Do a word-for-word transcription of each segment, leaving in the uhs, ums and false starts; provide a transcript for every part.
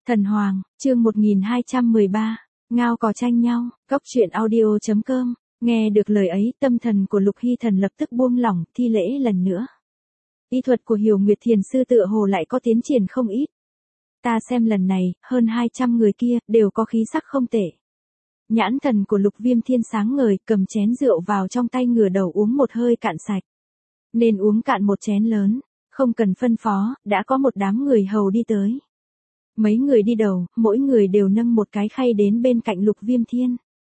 Thần Hoàng, chương một nghìn hai trăm mười ba, ngao cò tranh nhau, cóc truyện audio chấm com, nghe được lời ấy tâm thần của Lục Hy Thần lập tức buông lỏng, thi lễ lần nữa. Y thuật của Hiểu Nguyệt Thiền Sư tựa hồ lại có tiến triển không ít. Ta xem lần này, hơn hai trăm người kia, đều có khí sắc không tệ. Nhãn thần của Lục Viêm Thiên sáng ngời, cầm chén rượu vào trong tay ngửa đầu uống một hơi cạn sạch. Nên uống cạn một chén lớn, không cần phân phó, đã có một đám người hầu đi tới. Mấy người đi đầu, mỗi người đều nâng một cái khay đến bên cạnh Lục Viêm Thiên.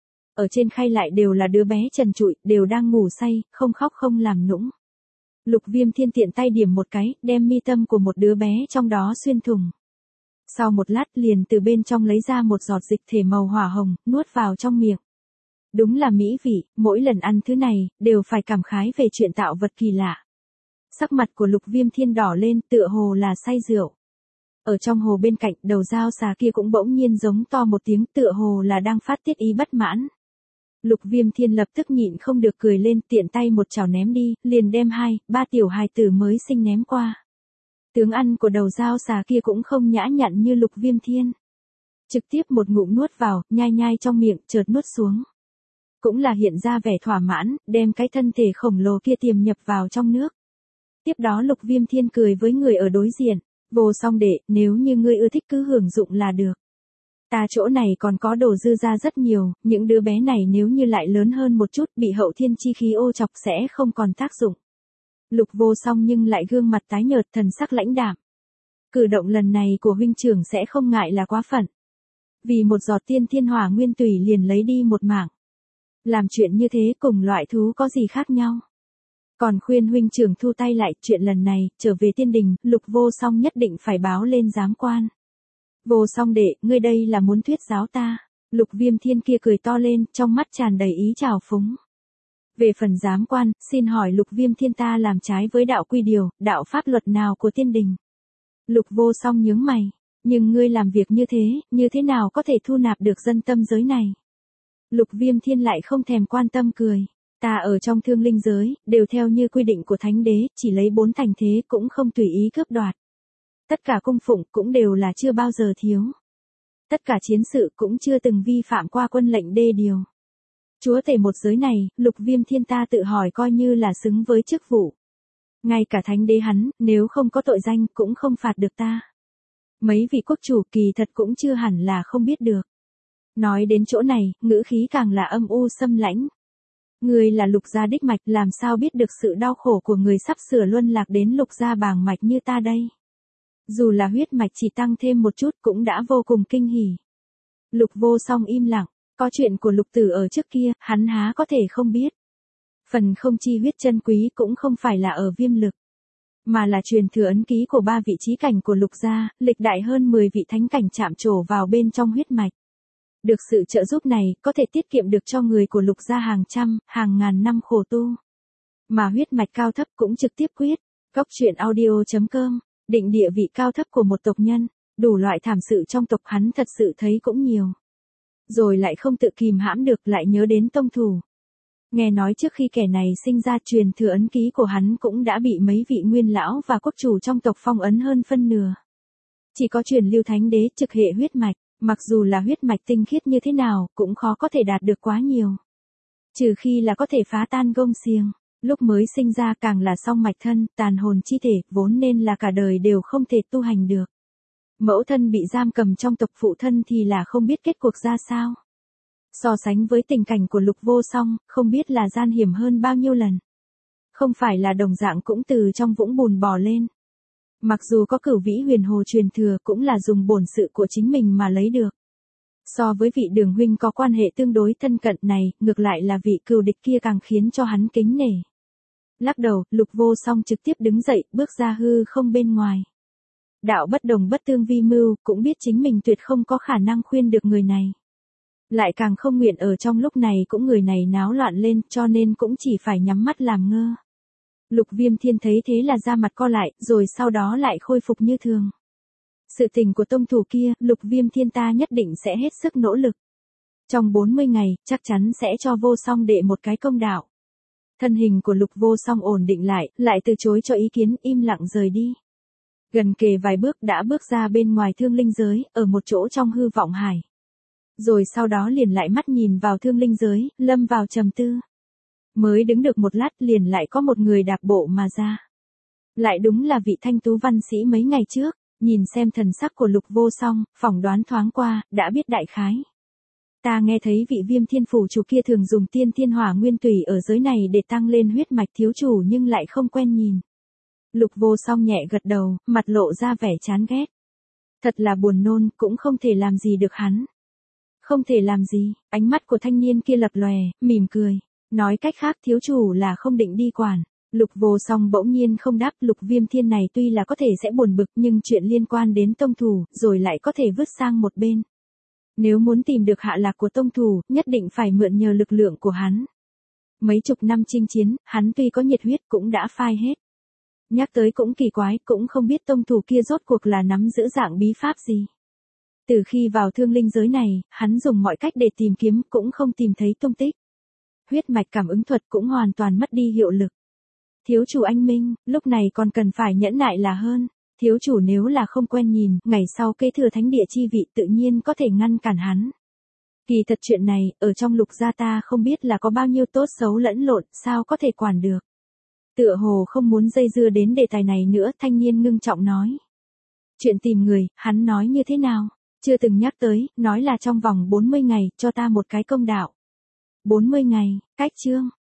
Ở trên khay lại đều là đứa bé trần trụi, đều đang ngủ say, không khóc không làm nũng. Lục Viêm Thiên tiện tay điểm một cái, đem mi tâm của một đứa bé trong đó xuyên thủng. Sau một lát liền từ bên trong lấy ra một giọt dịch thể màu hỏa hồng, nuốt vào trong miệng. Đúng là mỹ vị, mỗi lần ăn thứ này, đều phải cảm khái về chuyện tạo vật kỳ lạ. Sắc mặt của Lục Viêm Thiên đỏ lên, tựa hồ là say rượu. Ở trong hồ bên cạnh, đầu dao xà kia cũng bỗng nhiên giống to một tiếng, tựa hồ là đang phát tiết ý bất mãn. Lục Viêm Thiên lập tức nhịn không được cười lên, tiện tay một chảo ném đi, liền đem hai, ba tiểu hài tử mới sinh ném qua. Tướng ăn của đầu dao xà kia cũng không nhã nhặn như Lục Viêm Thiên. Trực tiếp một ngụm nuốt vào, nhai nhai trong miệng, chợt nuốt xuống. Cũng là hiện ra vẻ thỏa mãn, đem cái thân thể khổng lồ kia tiềm nhập vào trong nước. Tiếp đó Lục Viêm Thiên cười với người ở đối diện. Vô Song đệ, nếu như ngươi ưa thích cứ hưởng dụng là được. Ta chỗ này còn có đồ dư ra rất nhiều, những đứa bé này nếu như lại lớn hơn một chút bị hậu thiên chi khí ô chọc sẽ không còn tác dụng. Lục Vô Song nhưng lại gương mặt tái nhợt, thần sắc lãnh đạm. Cử động lần này của huynh trưởng sẽ không ngại là quá phận. Vì một giọt tiên thiên hỏa nguyên tùy liền lấy đi một mảng. Làm chuyện như thế cùng loại thú có gì khác nhau. Còn khuyên huynh trưởng thu tay lại, chuyện lần này, trở về tiên đình, Lục Vô Song nhất định phải báo lên giám quan. Vô Song đệ, ngươi đây là muốn thuyết giáo ta. Lục Viêm Thiên kia cười to lên, trong mắt tràn đầy ý trào phúng. Về phần giám quan, xin hỏi Lục Viêm Thiên ta làm trái với đạo quy điều, đạo pháp luật nào của tiên đình? Lục Vô Song nhướng mày, nhưng ngươi làm việc như thế, như thế nào có thể thu nạp được dân tâm giới này? Lục Viêm Thiên lại không thèm quan tâm cười. Ta ở trong thương linh giới, đều theo như quy định của thánh đế, chỉ lấy bốn thành thế cũng không tùy ý cướp đoạt. Tất cả cung phụng cũng đều là chưa bao giờ thiếu. Tất cả chiến sự cũng chưa từng vi phạm qua quân lệnh đê điều. Chúa tể một giới này, Lục Viêm Thiên ta tự hỏi coi như là xứng với chức vụ. Ngay cả thánh đế hắn, nếu không có tội danh cũng không phạt được ta. Mấy vị quốc chủ kỳ thật cũng chưa hẳn là không biết được. Nói đến chỗ này, ngữ khí càng là âm u xâm lãnh. Người là Lục gia đích mạch, làm sao biết được sự đau khổ của người sắp sửa luân lạc đến Lục gia bàng mạch như ta đây. Dù là huyết mạch chỉ tăng thêm một chút cũng đã vô cùng kinh hỉ. Lục Vô Song im lặng, có chuyện của Lục tử ở trước kia, hắn há có thể không biết. Phần không chi huyết chân quý cũng không phải là ở viêm lực, mà là truyền thừa ấn ký của ba vị trí cảnh của Lục gia, lịch đại hơn mười vị thánh cảnh chạm trổ vào bên trong huyết mạch. Được sự trợ giúp này, có thể tiết kiệm được cho người của Lục gia hàng trăm, hàng ngàn năm khổ tu. Mà huyết mạch cao thấp cũng trực tiếp quyết. Cóc truyện audio chấm com, định địa vị cao thấp của một tộc nhân, đủ loại thảm sự trong tộc hắn thật sự thấy cũng nhiều. Rồi lại không tự kìm hãm được, lại nhớ đến tông thủ. Nghe nói trước khi kẻ này sinh ra, truyền thừa ấn ký của hắn cũng đã bị mấy vị nguyên lão và quốc chủ trong tộc phong ấn hơn phân nửa. Chỉ có truyền lưu thánh đế trực hệ huyết mạch. Mặc dù là huyết mạch tinh khiết như thế nào, cũng khó có thể đạt được quá nhiều. Trừ khi là có thể phá tan gông xiềng, lúc mới sinh ra càng là song mạch thân, tàn hồn chi thể, vốn nên là cả đời đều không thể tu hành được. Mẫu thân bị giam cầm trong tộc phụ thân thì là không biết kết cuộc ra sao. So sánh với tình cảnh của Lục Vô Song, không biết là gian hiểm hơn bao nhiêu lần. Không phải là đồng dạng cũng từ trong vũng bùn bò lên. Mặc dù có cửu vĩ huyền hồ truyền thừa cũng là dùng bổn sự của chính mình mà lấy được. So với vị Đường huynh có quan hệ tương đối thân cận này, ngược lại là vị cừu địch kia càng khiến cho hắn kính nể. Lắc đầu, Lục Vô Song trực tiếp đứng dậy, bước ra hư không bên ngoài. Đạo bất đồng bất tương vi mưu, cũng biết chính mình tuyệt không có khả năng khuyên được người này. Lại càng không nguyện ở trong lúc này cũng người này náo loạn lên, cho nên cũng chỉ phải nhắm mắt làm ngơ. Lục Viêm Thiên thấy thế là da mặt co lại, rồi sau đó lại khôi phục như thường. Sự tình của tông thủ kia, Lục Viêm Thiên ta nhất định sẽ hết sức nỗ lực. Trong bốn mươi ngày, chắc chắn sẽ cho Vô Song đệ một cái công đạo. Thân hình của Lục Vô Song ổn định lại, lại từ chối cho ý kiến, im lặng rời đi. Gần kề vài bước đã bước ra bên ngoài thương linh giới, ở một chỗ trong hư vọng hải. Rồi sau đó liền lại mắt nhìn vào thương linh giới, lâm vào trầm tư. Mới đứng được một lát liền lại có một người đạp bộ mà ra. Lại đúng là vị thanh tú văn sĩ mấy ngày trước, nhìn xem thần sắc của Lục Vô Song, phỏng đoán thoáng qua, đã biết đại khái. Ta nghe thấy vị Viêm Thiên Phủ chủ kia thường dùng tiên thiên hỏa nguyên tùy ở giới này để tăng lên huyết mạch thiếu chủ nhưng lại không quen nhìn. Lục Vô Song nhẹ gật đầu, mặt lộ ra vẻ chán ghét. Thật là buồn nôn, cũng không thể làm gì được hắn. Không thể làm gì, ánh mắt của thanh niên kia lập lòe, mỉm cười. Nói cách khác thiếu chủ là không định đi quản. Lục Vô Song bỗng nhiên không đáp. Lục Viêm Thiên này tuy là có thể sẽ buồn bực nhưng chuyện liên quan đến tông thủ, rồi lại có thể vứt sang một bên. Nếu muốn tìm được hạ lạc của tông thủ, nhất định phải mượn nhờ lực lượng của hắn. Mấy chục năm chinh chiến, hắn tuy có nhiệt huyết cũng đã phai hết. Nhắc tới cũng kỳ quái, cũng không biết tông thủ kia rốt cuộc là nắm giữ dạng bí pháp gì. Từ khi vào thương linh giới này, hắn dùng mọi cách để tìm kiếm cũng không tìm thấy tung tích. Huyết mạch cảm ứng thuật cũng hoàn toàn mất đi hiệu lực. Thiếu chủ anh minh, lúc này còn cần phải nhẫn nại là hơn. Thiếu chủ nếu là không quen nhìn, ngày sau kế thừa thánh địa chi vị tự nhiên có thể ngăn cản hắn. Kỳ thật chuyện này, ở trong Lục gia ta không biết là có bao nhiêu tốt xấu lẫn lộn, sao có thể quản được. Tựa hồ không muốn dây dưa đến đề tài này nữa, thanh niên ngưng trọng nói. Chuyện tìm người, hắn nói như thế nào? Chưa từng nhắc tới, nói là trong vòng bốn mươi ngày, cho ta một cái công đạo. bốn mươi ngày, cách chương.